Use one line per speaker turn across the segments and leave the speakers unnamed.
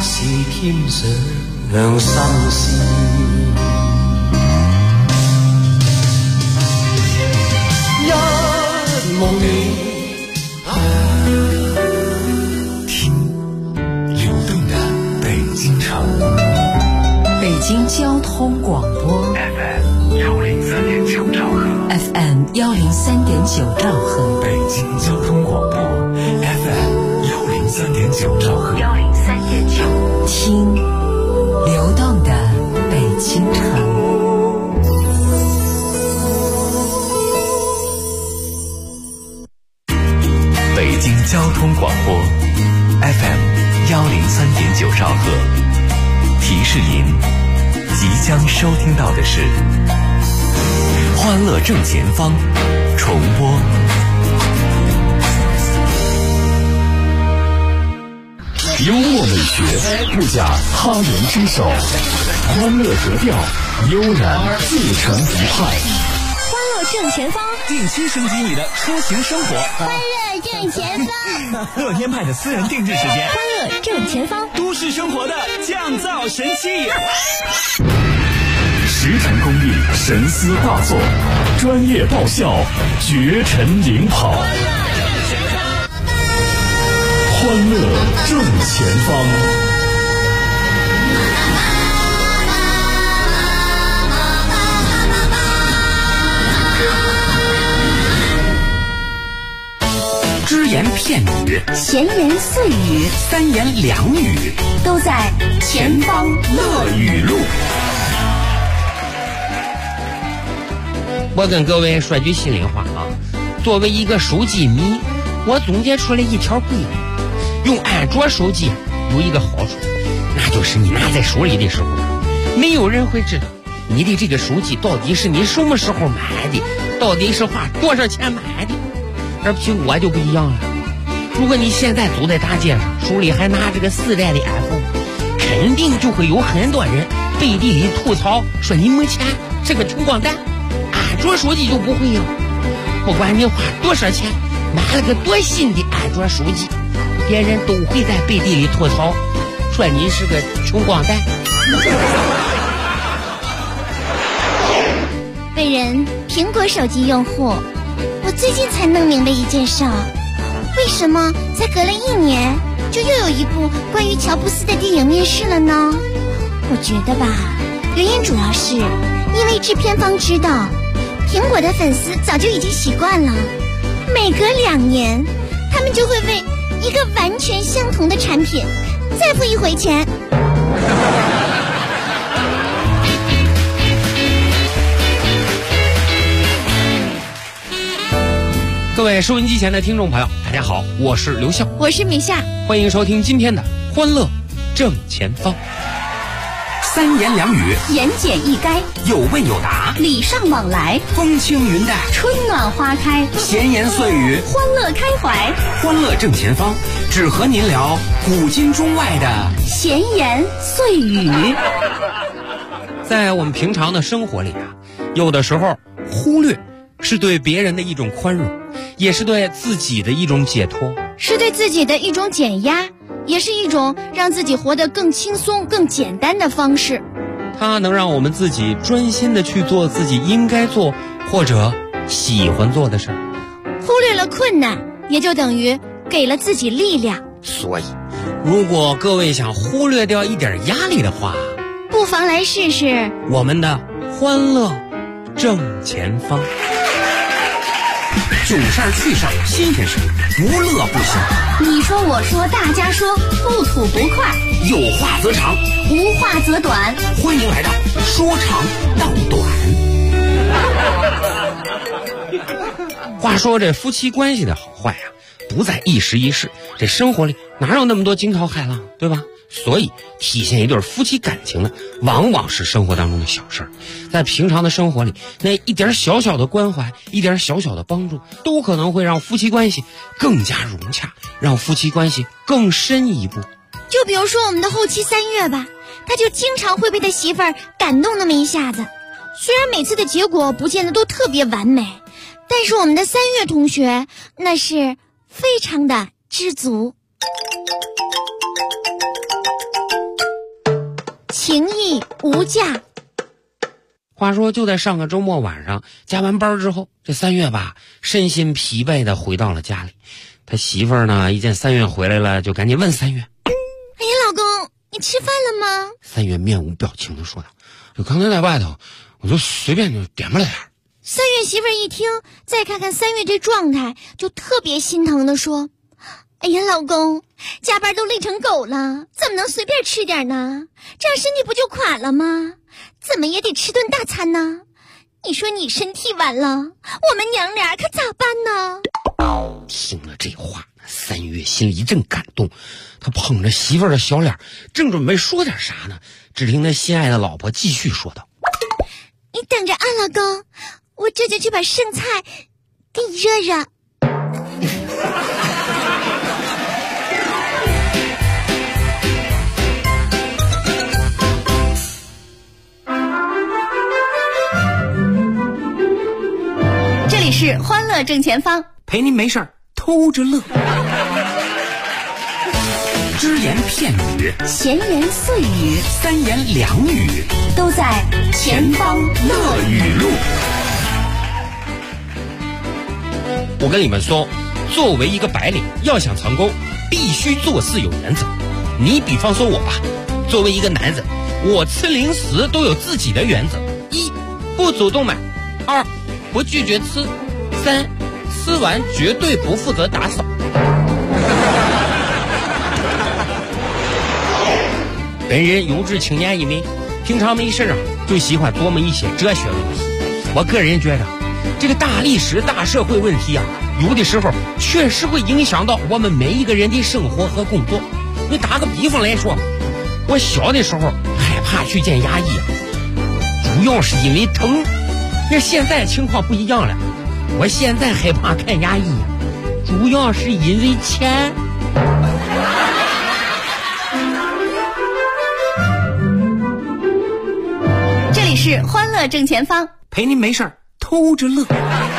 是添上心事。一望你，
听流动的北京城。
北京交通广播
FM 103.9兆赫
FM 103.9兆赫，
北京交通广播 FM 103.9兆赫
103.9，听流动的北京城。
北京交通广播 FM 103.9兆赫，提示您即将收听到的是欢乐正前方重播。幽默美学不假他人之手，欢乐格调悠然自成一派。
欢乐正前方，
定期升级你的出行生活。
欢乐正前方，
乐天派的私人定制时间。
欢乐正前方，
都市生活的降噪神器。
实诚公益，神思大作，专业爆笑，绝尘领跑。欢乐正前方。只言片语，
闲言碎语，
三言两语，
都在前方乐语录。
我跟各位说句心里话啊，作为一个手机迷，我总结出来一条规律：用安卓手机有一个好处，那就是你拿在手里的时候，没有人会知道你的这个手机到底是你什么时候买的，到底是花多少钱买的。而苹果就不一样了，如果你现在走在大街上，手里还拿着个4代的 iPhone， 肯定就会有很多人背地里吐槽说你没钱，是个穷光蛋。安卓手机就不会呀，不管你花多少钱买了个多新的安卓手机，别人都会在背地里吐槽说你是个穷光蛋。
为人苹果手机用户，我最近才弄明白一件事，为什么才隔了1年就又有一部关于乔布斯的电影面世了呢？我觉得吧，原因主要是因为制片方知道苹果的粉丝早就已经习惯了，每隔2年他们就会为一个完全相同的产品再付一回钱。
各位收音机前的听众朋友，大家好，我是刘笑，
我是米夏，
欢迎收听今天的欢乐正前方。
三言两语，
言简意赅，
有问有答，
礼尚往来，
风轻云淡，
春暖花开，
闲言碎语，
欢乐开怀。
欢乐正前方，只和您聊古今中外的
闲言碎语。
在我们平常的生活里啊，有的时候忽略是对别人的一种宽容，也是对自己的一种解脱，
是对自己的一种减压，也是一种让自己活得更轻松更简单的方式。
它能让我们自己专心的去做自己应该做或者喜欢做的事儿。
忽略了困难，也就等于给了自己力量。
所以如果各位想忽略掉一点压力的话，
不妨来试试
我们的欢乐正前方。
囧事儿趣事儿新鲜事儿，不乐不行。
你说我说大家说，不吐不快，
有话则长，
无话则短。
欢迎来到说长道短。
话说这夫妻关系的好坏啊，不在一时一事，这生活里哪有那么多惊涛骇浪，对吧？所以体现一对夫妻感情的往往是生活当中的小事儿，在平常的生活里，那一点小小的关怀，一点小小的帮助，都可能会让夫妻关系更加融洽，让夫妻关系更深一步。
就比如说我们的后期3月吧，他就经常会被他媳妇儿感动那么一下子，虽然每次的结果不见得都特别完美，但是我们的3月同学那是非常的知足。 情义无价。
话说就在上个周末晚上，加完班之后，这3月吧身心疲惫的回到了家里。他媳妇儿呢一见3月回来了，就赶紧问3月：
哎呀，老公，你吃饭了吗
？3月面无表情的说道：就刚才在外头，我就随便就点吧了点。
3月媳妇儿一听，再看看3月这状态，就特别心疼的说：哎呀，老公，加班都累成狗了，怎么能随便吃点呢？这样身体不就垮了吗？怎么也得吃顿大餐呢。你说你身体完了，我们娘俩可咋办呢？
听了这话，3月心里一阵感动，他捧着媳妇儿的小脸，正准备说点啥呢，只听他心爱的老婆继续说道：
你等着啊，老公，我这就去把剩菜给你热热。
这里是欢乐正前方，
陪您没事儿偷着乐。只言片语，
闲言碎语，
3言2语，
都在前方乐语录。
我跟你们说，作为一个白领，要想成功，必须做事有原则。你比方说我吧，作为一个男人，我吃零食都有自己的原则：1. 不主动买；2. 不拒绝吃；3. 吃完绝对不负责打扫。本人有志青年一枚，平常没事就喜欢琢磨一些哲学问题。我个人觉得，这个大历史、大社会问题有的时候确实会影响到我们每一个人的生活和工作。你打个比方来说，我小的时候害怕去见牙医主要是因为疼。那现在情况不一样了，我现在害怕看牙医主要是因为钱。
这里是欢乐正前方，
陪您没事儿偷着乐。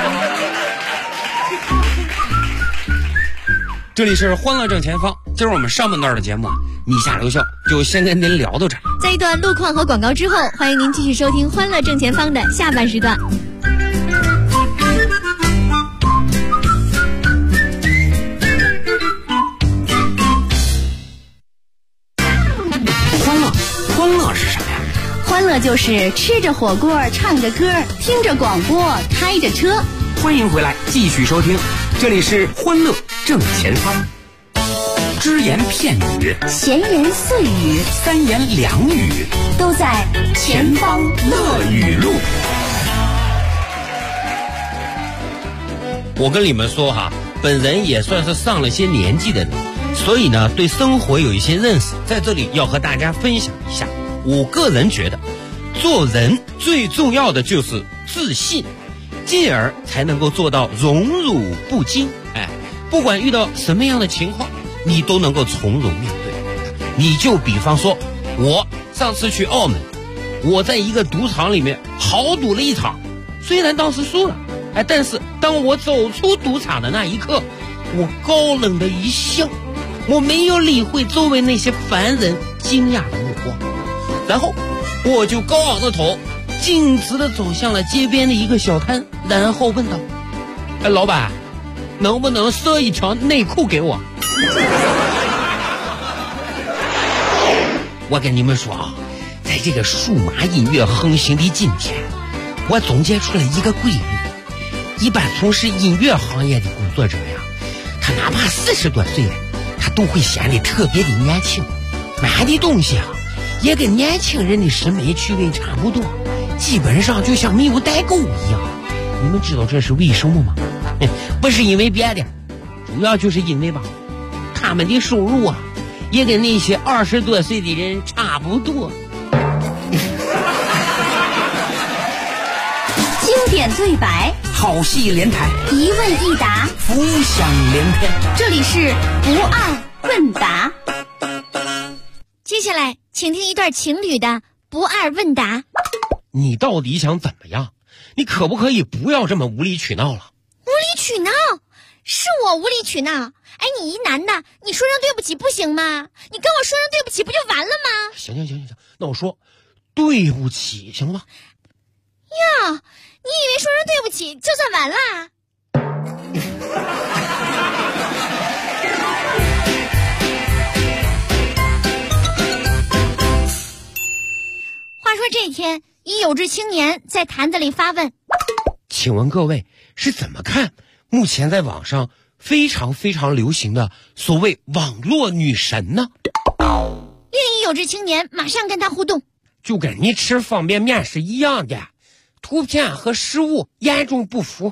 这里是欢乐正前方，今儿我们上半段的节目米下留校就先跟您聊到这儿。
在一段路况和广告之后，欢迎您继续收听欢乐正前方的下半时段。
欢乐是什么呀？
欢乐就是吃着火锅，唱着歌，听着广播，开着车。
欢迎回来，继续收听，这里是欢乐正前方。只言片语，
闲言碎语
，3言2语，
都在前方乐语录。
我跟你们说本人也算是上了些年纪的人，所以呢对生活有一些认识，在这里要和大家分享一下。我个人觉得，做人最重要的就是自信，进而才能够做到荣辱不惊。不管遇到什么样的情况，你都能够从容面对。你就比方说，我上次去澳门，我在一个赌场里面豪赌了一场，虽然当时输了，但是当我走出赌场的那一刻，我高冷的一笑，我没有理会周围那些凡人惊讶的目光，然后我就高昂着头，径直的走向了街边的一个小摊，然后问道：老板，能不能赊一条内裤给我？我跟你们说在这个数码音乐横行的今天，我总结出了一个规律：一般从事音乐行业的工作者呀，他哪怕40多岁了，他都会显得特别的年轻，买的东西也跟年轻人的审美趣味差不多，基本上就像没有代购一样。你们知道这是为什么吗？不是因为别的，主要就是因为吧，他们的收入也跟那些20多岁的人差不多。
经典对白，
好戏连台，
一问一答，
浮想联翩。
这里是不二问答。
接下来请听一段情侣的不二问答。
你到底想怎么样？你可不可以不要这么无理取闹了？
无理取闹？ 是我无理取闹。哎，你一男的，你说声对不起不行吗？你跟我说声对不起不就完了吗？
行，那我说对不起行了吗？
哟，你以为说声对不起就算完啦？话说这天，一有志青年在坛子里发问：
请问各位是怎么看目前在网上非常流行的所谓网络女神呢？
另一有志青年马上跟他互动：
就跟你吃方便面是一样的，图片和实物严重不符。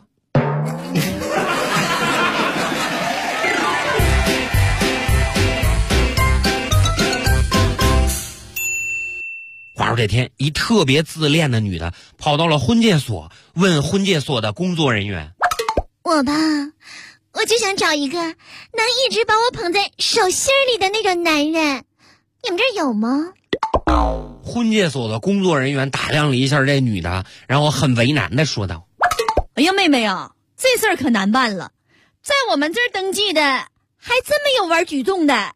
话说这天，一特别自恋的女的跑到了婚介所，问婚介所的工作人员：
我就想找一个能一直把我捧在手心里的那种男人，你们这儿有吗？
婚介所的工作人员打量了一下这女的，然后很为难的说道：
哎呀，妹妹啊，这事儿可难办了，在我们这儿登记的还真没有玩举重的。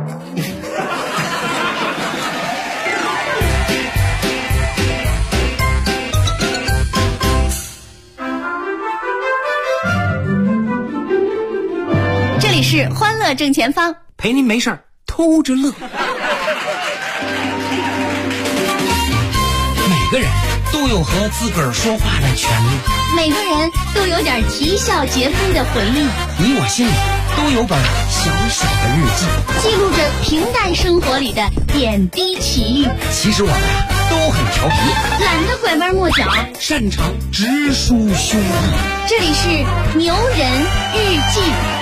这里是欢乐正前方，
陪您没事儿偷着乐。
每个人都有和自个儿说话的权利，
每个人都有点啼笑皆非的回忆，
你我心里都有本小小的日记，
记录着平淡生活里的点滴奇遇。
其实我们都很调皮，
懒得拐弯抹角，
擅长直抒胸臆。
这里是牛人日记。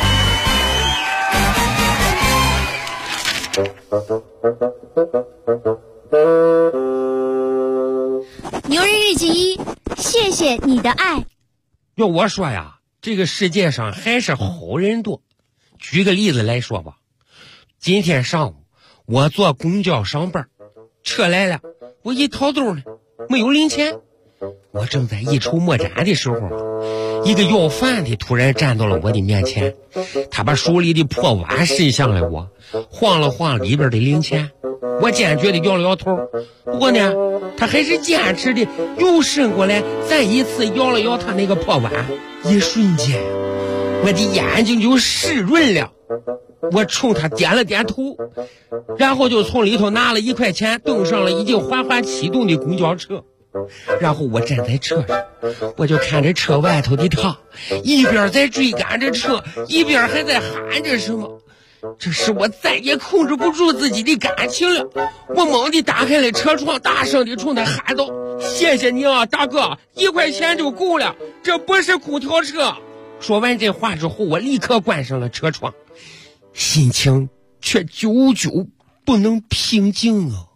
牛人日记一，谢谢你的爱。
要我说呀，这个世界上还是好人多。举个例子来说吧，今天上午我坐公交上班，车来了，我一掏兜里没有零钱，我正在一筹莫展的时候，一个要饭的突然站到了我的面前，他把手里的破碗伸向了我，晃了晃里边的零钱，我坚决的摇了摇头，不过呢他还是坚持的又伸过来再一次摇了摇他那个破碗，一瞬间我的眼睛就湿润了，我冲他点了点头，然后就从里头拿了1块钱登上了已经缓缓启动的公交车。然后我站在车上，我就看着车外头的他，一边在追赶着车，一边还在喊着什么。这时我再也控制不住自己的感情了，我猛地打开了车窗，大声地冲他喊道：谢谢你啊大哥，1块钱就够了，这不是空调车。说完这话之后，我立刻关上了车窗，心情却久久不能平静啊。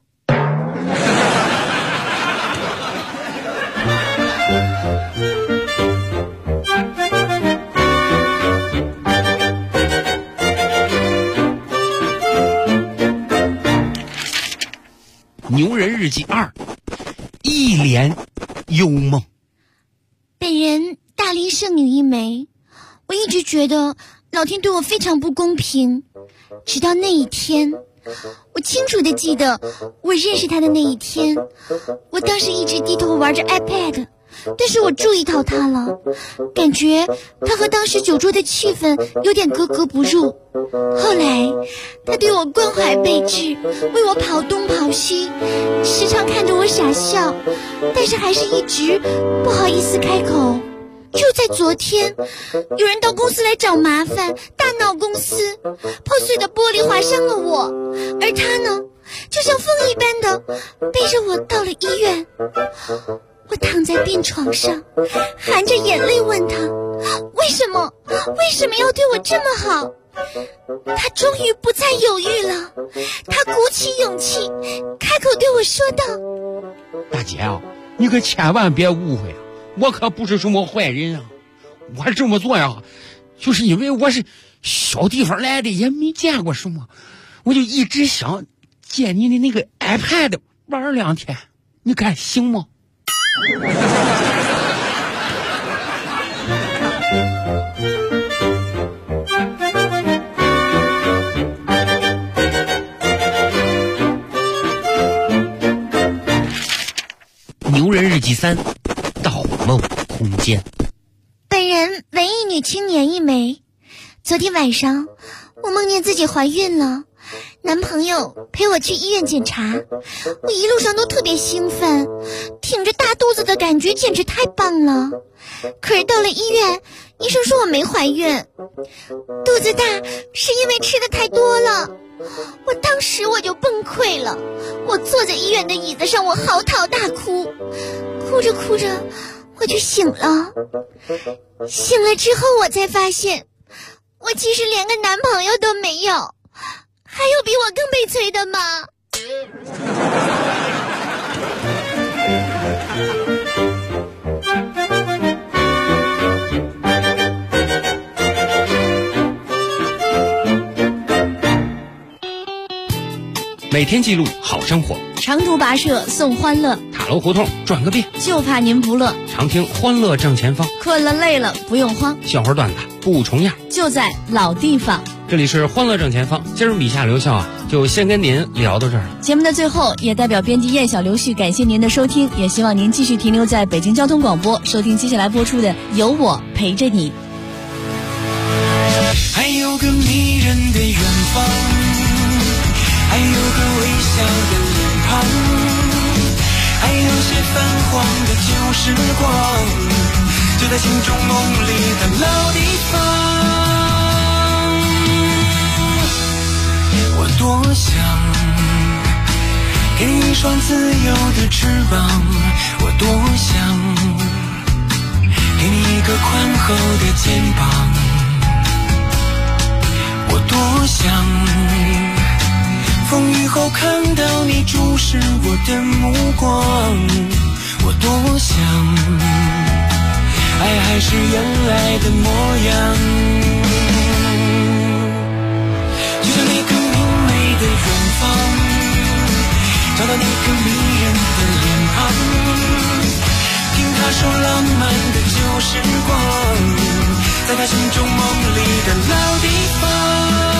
牛人日记2，一帘幽梦。
本人大龄剩女一枚，我一直觉得老天对我非常不公平，直到那一天，我清楚地记得我认识他的那一天，我当时一直低头玩着 iPad， 但是我注意到他了，感觉他和当时酒桌的气氛有点格格不入。后来他对我关怀备至，为我跑东跑西，时常看着我傻笑，但是还是一直不好意思开口。就在昨天，有人到公司来找麻烦，大闹公司，破碎的玻璃划伤了我，而他呢，就像风一般的背着我到了医院。我躺在病床上，含着眼泪问他，为什么要对我这么好？他终于不再犹豫了，他鼓起勇气开口对我说道：
大姐啊，你可千万别误会啊，我可不是什么坏人啊，我这么做呀，就是因为我是小地方来的，也没见过什么，我就一直想借你的那个 iPad 玩2天，你看行吗？ 人日记3，盗梦空间。
本人文艺女青年一枚。昨天晚上我梦见自己怀孕了，男朋友陪我去医院检查，我一路上都特别兴奋，挺着大肚子的感觉简直太棒了。可是到了医院，医生说我没怀孕，肚子大是因为吃的太多了。我当时我就崩溃了，我坐在医院的椅子上，我嚎啕大哭，哭着哭着我就醒了。醒了之后我才发现，我其实连个男朋友都没有。还有比我更悲催的吗？
每天记录好生活，
长途跋涉送欢乐，
塔楼胡同转个遍，
就怕您不乐。
常听欢乐正前方，
困了累了不用慌，
笑话段子不重样，
就在老地方。
这里是欢乐正前方，今儿笔下留校就先跟您聊到这儿了。
节目的最后，也代表编辑燕小刘旭感谢您的收听，也希望您继续停留在北京交通广播，收听接下来播出的《有我陪着你》。
还有个迷人的远方，还有个微笑的脸庞，还有些泛黄的旧时光，就在心中梦里的老地方。我多想给你一双自由的翅膀，我多想给你一个宽厚的肩膀，我多想风雨后看到你注视我的目光，我多想爱还是原来的模样，就像那个明媚的远方，找到那个迷人的脸庞，听他说浪漫的旧时光，在他心中梦里的老地方。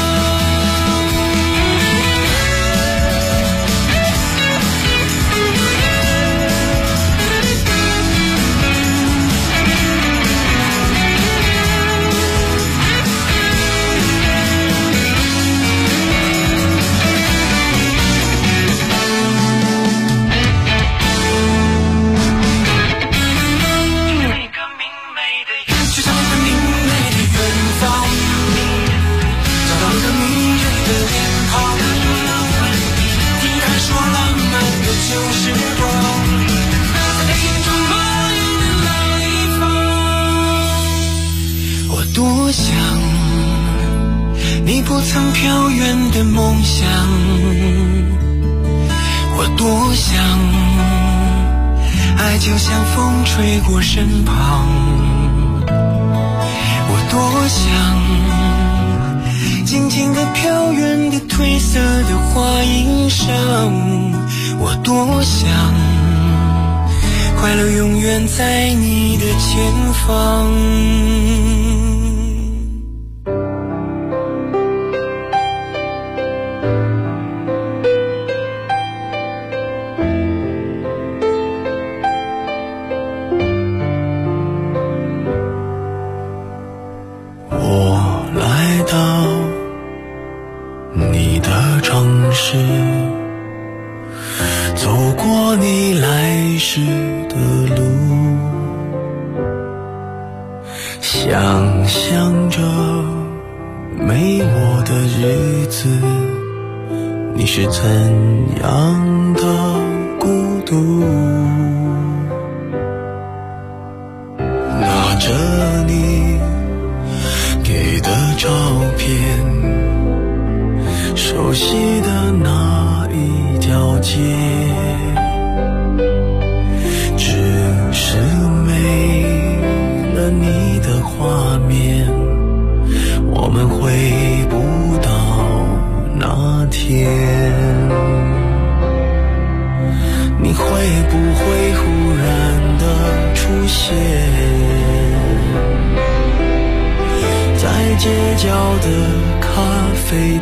多想你不曾飘远的梦想，我多想爱就像风吹过身旁，我多想静静地飘远的褪色的花衣裳，我多想快乐永远在你的前方。走过你来时的路，想象着没我的日子，你是怎样的孤独，拿着你给的照片，熟悉的那一条街，只是没了你的画面，我们回不到那天。你会不会忽然的出现在街角的咖啡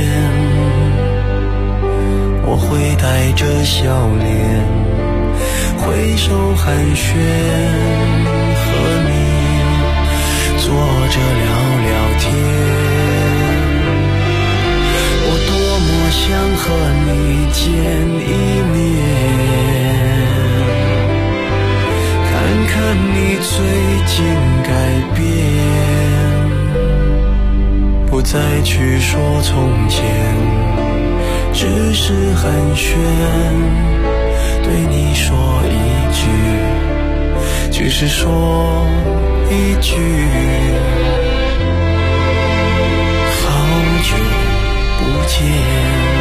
店？我会带着笑脸挥手寒暄，和你坐着聊聊天。我多么想和你见一面，看看你最近改变，不再去说从前，只是寒暄，对你说一句，只是说一句，好久不见。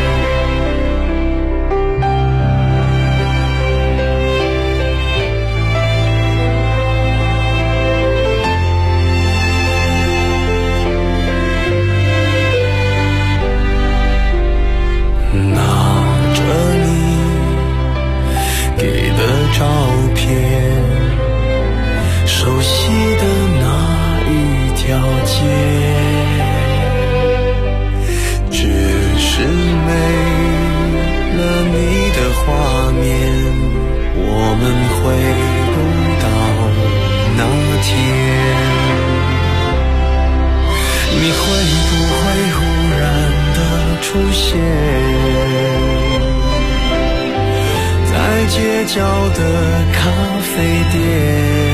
照片，熟悉的那一条街，只是没了你的画面，我们回不到那天。你会不会忽然的出现在街角的咖啡店？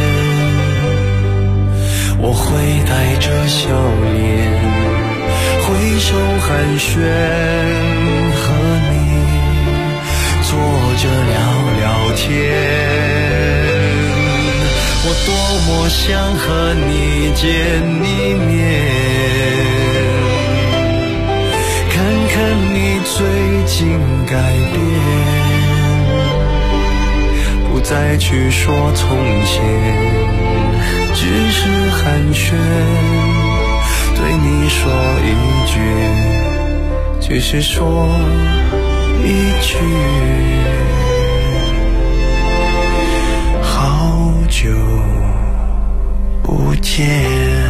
我会带着笑脸，挥手寒暄，和你坐着聊聊天。我多么想和你见一面，看看你最近改变，不再去说从前，只是寒暄，对你说一句，只是说一句，好久不见。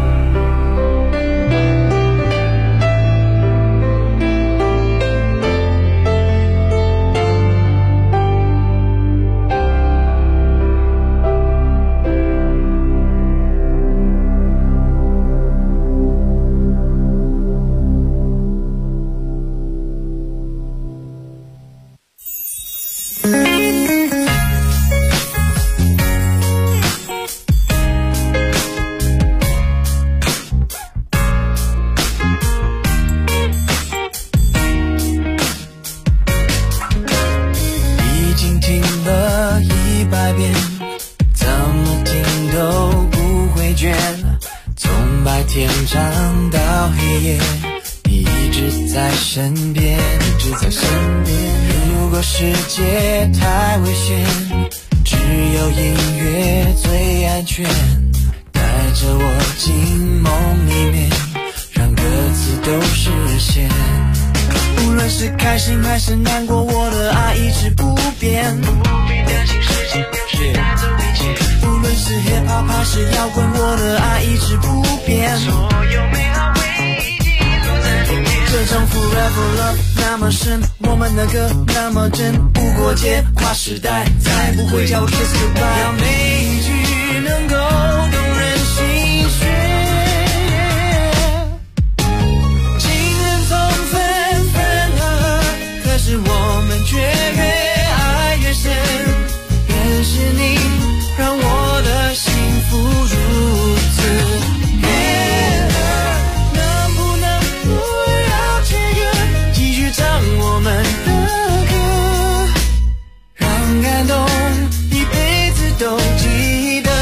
世界太危险，只有音乐最安全，带着我进梦里面，让歌词都实现。无论是开心还是难过，我的爱一直不变，不必担心时间流逝带走一切。无论是 hip hop 还是摇滚，我的爱一直不变，所有美好回忆记录在里面。这种 forever love 那么深，我们的歌那么真，无国界跨时代，再不会叫我 kiss goodbye。要每一句能够动人心弦，情人总分分合合，可是我们却越爱越深。认识你让我的幸福如此。我们的歌，让感动一辈子都记得。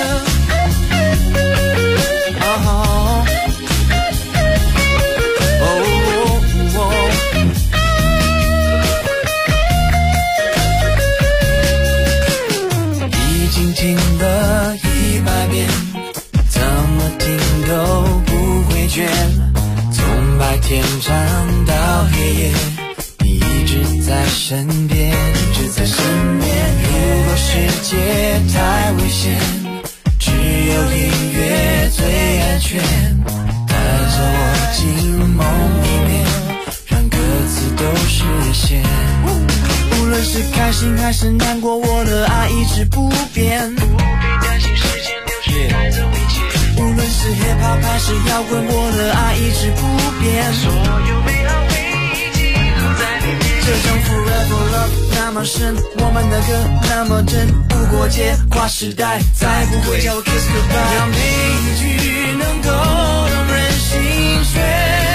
已经听了100遍，怎么听都不会倦。从白天唱到黑夜，在身边，一直在身边。如果世界太危险，只有音乐最安全，带着我进梦里面，让歌词都实现。无论是开开心还是难过，我的爱一直不变，不必担心时间流逝带走一切，无论是 hiphop 还是摇滚，我的爱一直不变，所有美好回忆记录在里面。这种 forever love 那么深，我们的歌那么真，无国界跨时代，再不会叫我 kiss goodbye， 让每一句能够动人心弦，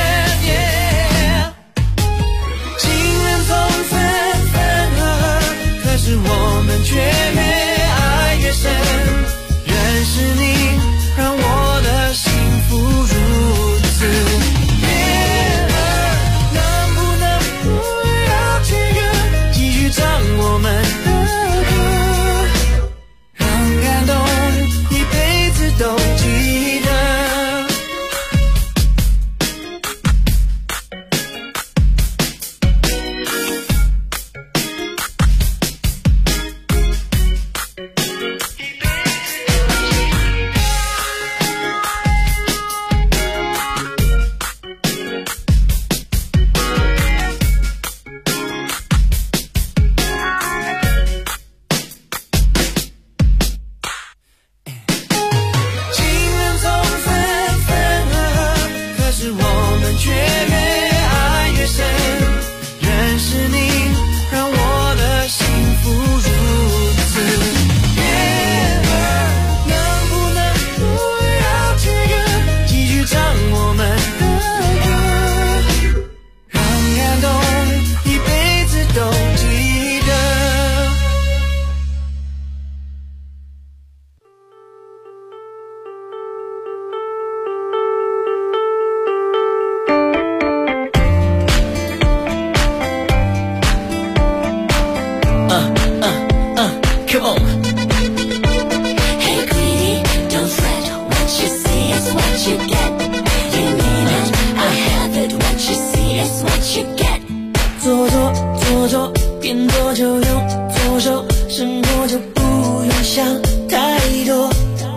情人总分分合合，可是我们却越爱越深，认识你让我的幸福如此变了，能不能不要这个继续唱我们的歌，让感动一辈子都记得。Come on. Hey, greedy, don't fret. What you see is what you get. You need it, I have it. What you see is what you get. 做做做做，边做就用左手，生活就不用想太多。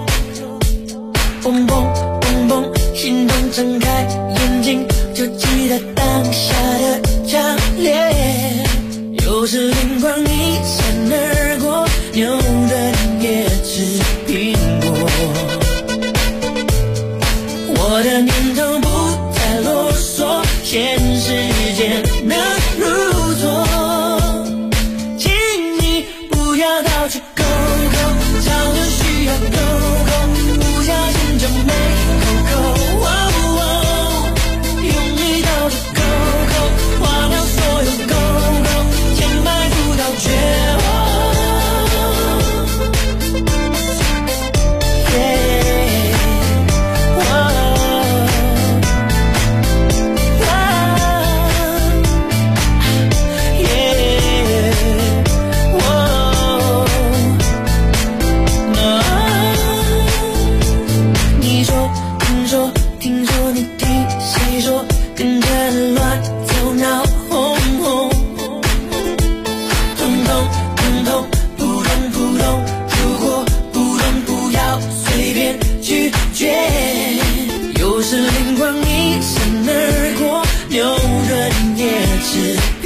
蹦蹦蹦蹦，心动睁开眼睛，就记得当下的强烈。有时灵光一闪而过，牛人也吃苹果。我的念头不再啰嗦，现实间能如昨。请你不要到处勾勾，早就需要勾勾，不小心就没勾勾。用力到处勾勾，忘了所有勾勾，填埋不到绝望。有时灵光一闪而过，牛人也吃